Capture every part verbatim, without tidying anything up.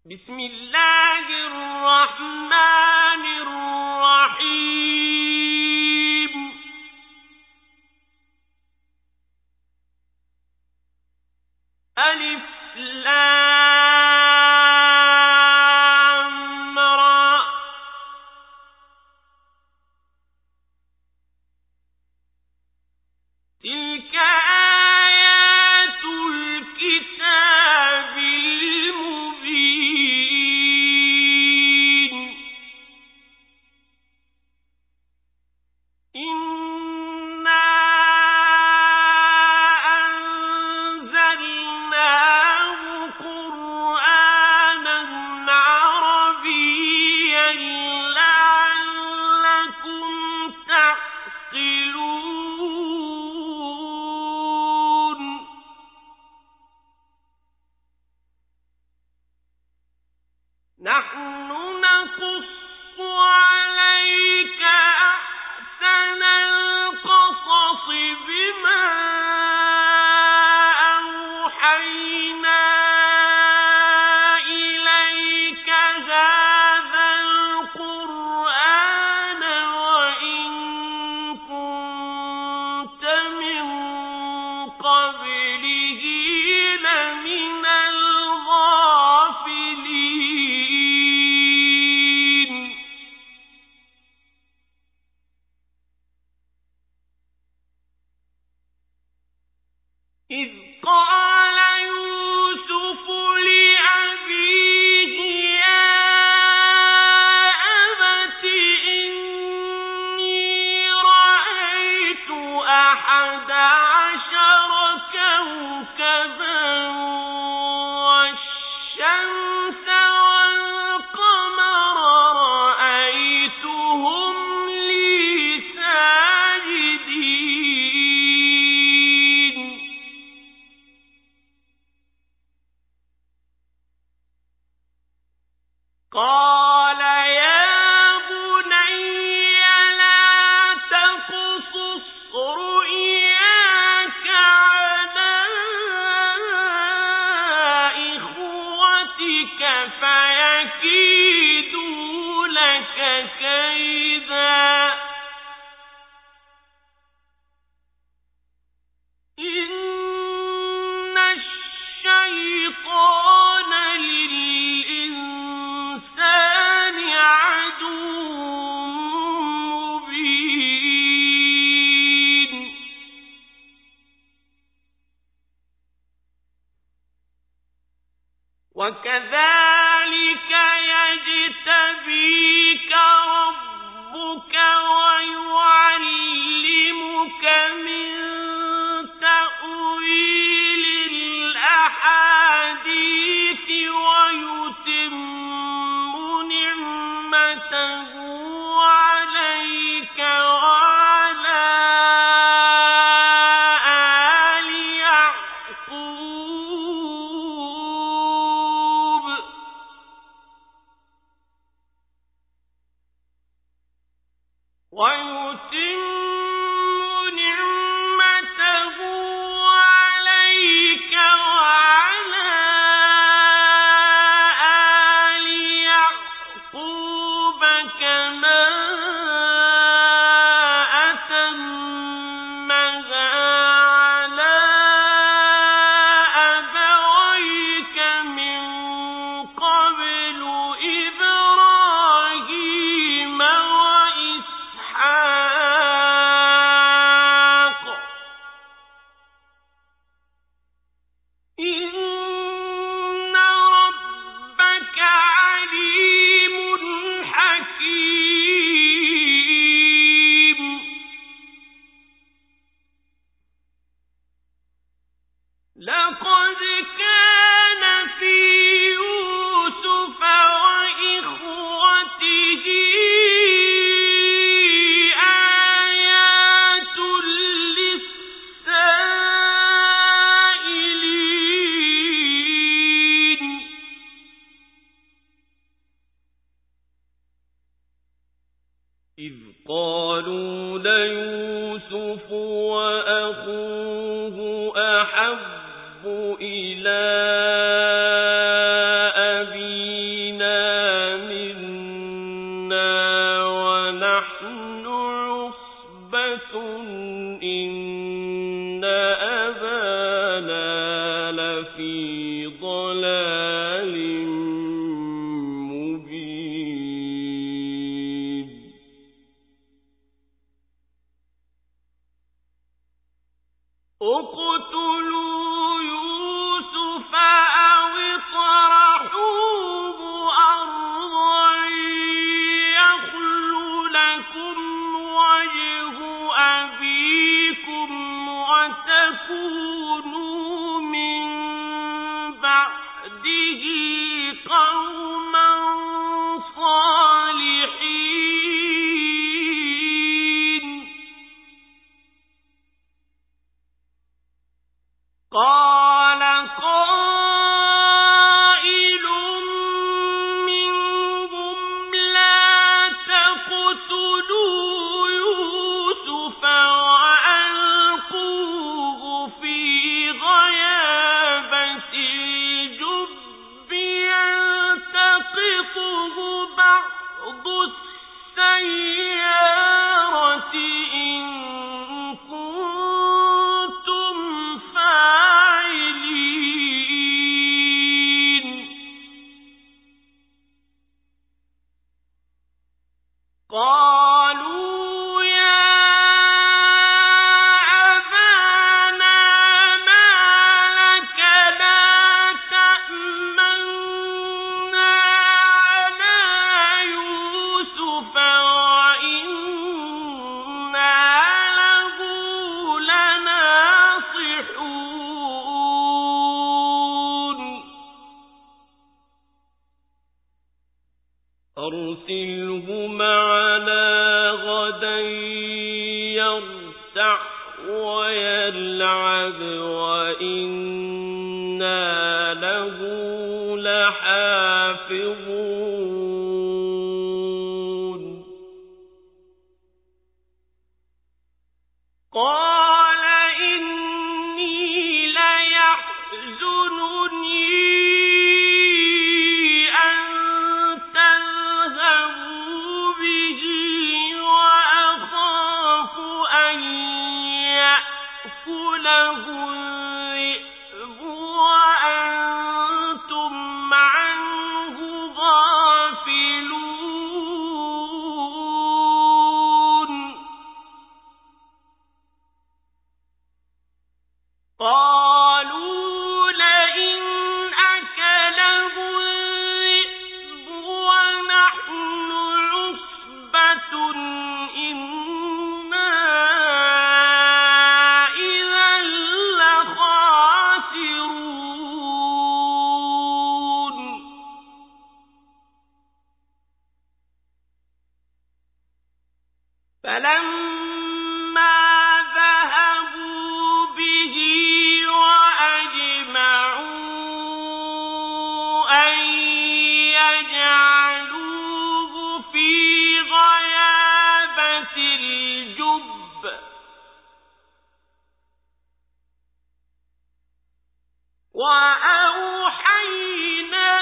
بسم الله الرحمن الرحيم. ألف لام را. تلك آيات الكتاب المبين. إنا أنزلناه قرآنا عربيا لعلكم تعقلون. نحن نقص عليك أحسن القصص بما أوحينا إليك هذا القرآن وإن كنت من قبله لمن الغافلين. إذ قال يوسف لأبيه يا أبت إني رأيت أحد عشر كوكبا والشمس والقمر رأيتهم لي ساجدين. قال يا بني لا تقصص رؤياك على إخوتك فيكيدوا لك كيدا. إن الشيطان للإنسان عدو مبين. وكذلك يجتبيك ربك ويعلمك من تأويل الأحاديث ويتم نعمته عليك وعلى آل يعقوب ويتم نعمته عليك وعلى آل يعقوب كما أتمها على أبويك من قبل إبراهيم وإسحاق. إن ربك عليم حكيم. لقد كان في يوسف وإخوته آيات للسائلين. إذ قالوا ليوسف وأخوه أحب إلى أبيه أرسله معنا غدا يرتع ويلعب وإنا له لحافظون قال إني ليحزنني أن تذهبوا به وأخاف أن يأكله الذئب وأنتم عنه غافلون قالوا لئن أكله الذئب ونحن عصبة إنا إذا لخاسرون فلما ذهبوا به وأجمعوا أن يجعلوه في غيابة الجب وأوحينا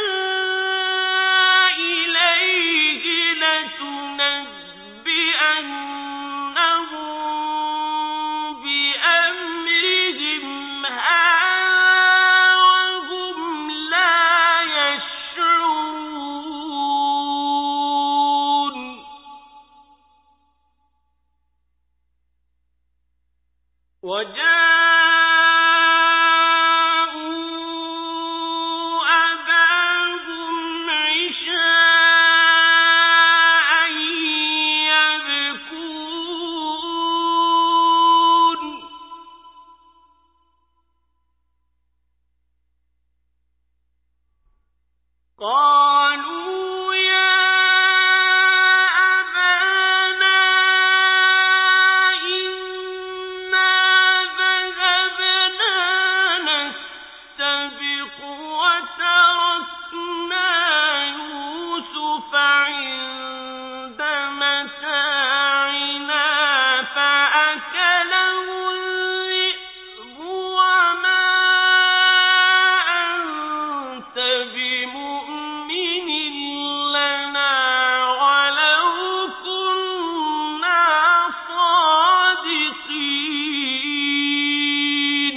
إليه لتنبئنهم بأمرهم هذا وهم لا يشعرون وجاءوا أباهم عشاء يبكون قالوا يا أبانا إنا ذهبنا نستبق وتركنا يوسف عند متاعنا فأكله الذئب وما أنت بمؤمن لنا ولو كنا صادقين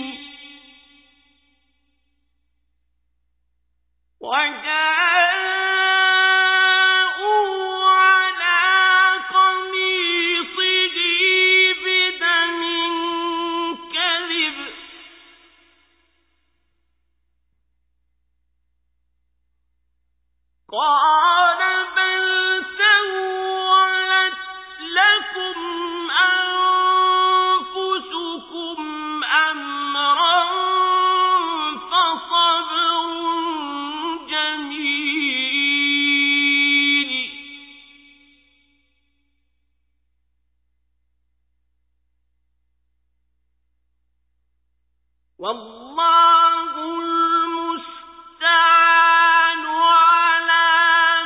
وجاءوا على قميصه بدم كذب قال بل سولت لكم أنفسكم أمرا فصبر جميل والله المستعان على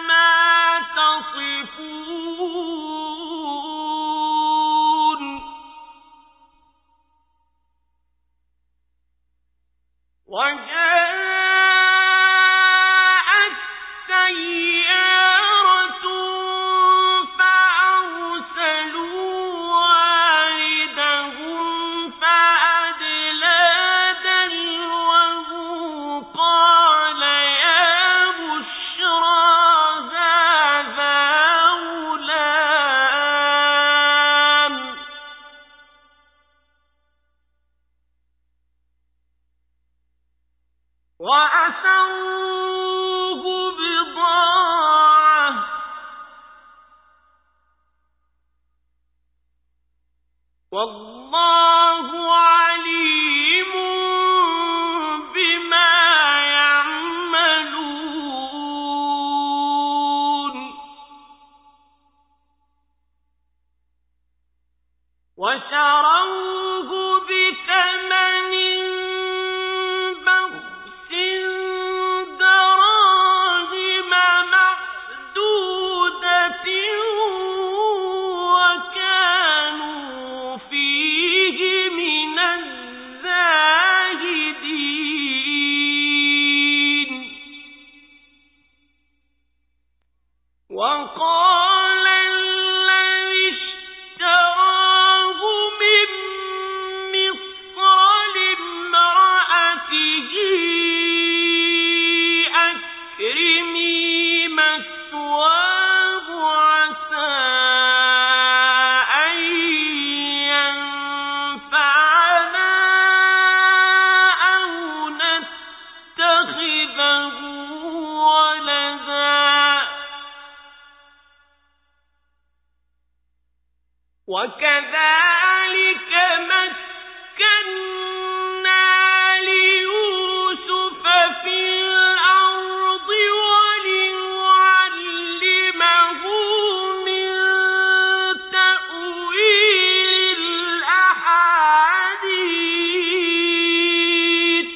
وشروه بثمن بخس دراهم معدودة وكانوا فيه من الزاهدين وقال الذي اشتراه من مصر لامرأته أكرمي مثواه عسى أن ينفعنا أو نتخذه ولدا وكذلك مكنا ليوسف في الأرض ولنعلمه من تأويل الأحاديث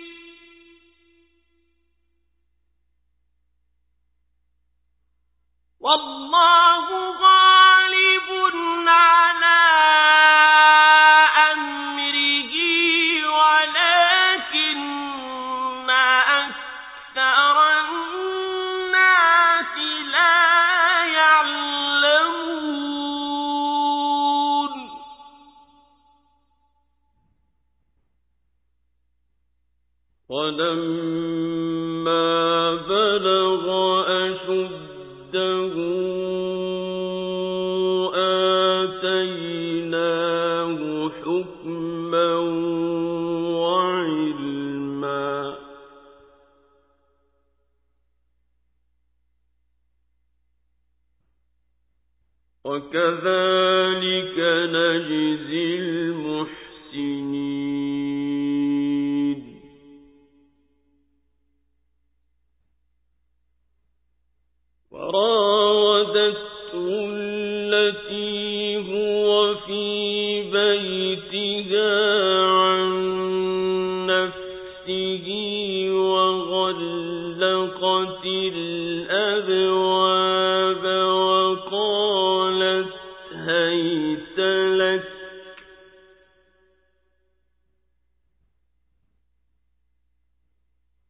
والله غالب على أمره ولكن أكثر الناس لا يعلمون ولما بلغ أشده آتيناه حكما وعلما وكذلك نجزي المحسنين وراودته التي هو في بيتها عن نفسه وغلقت الأبواب وقالت هيت لك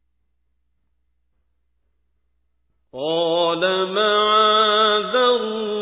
قال معاذ الله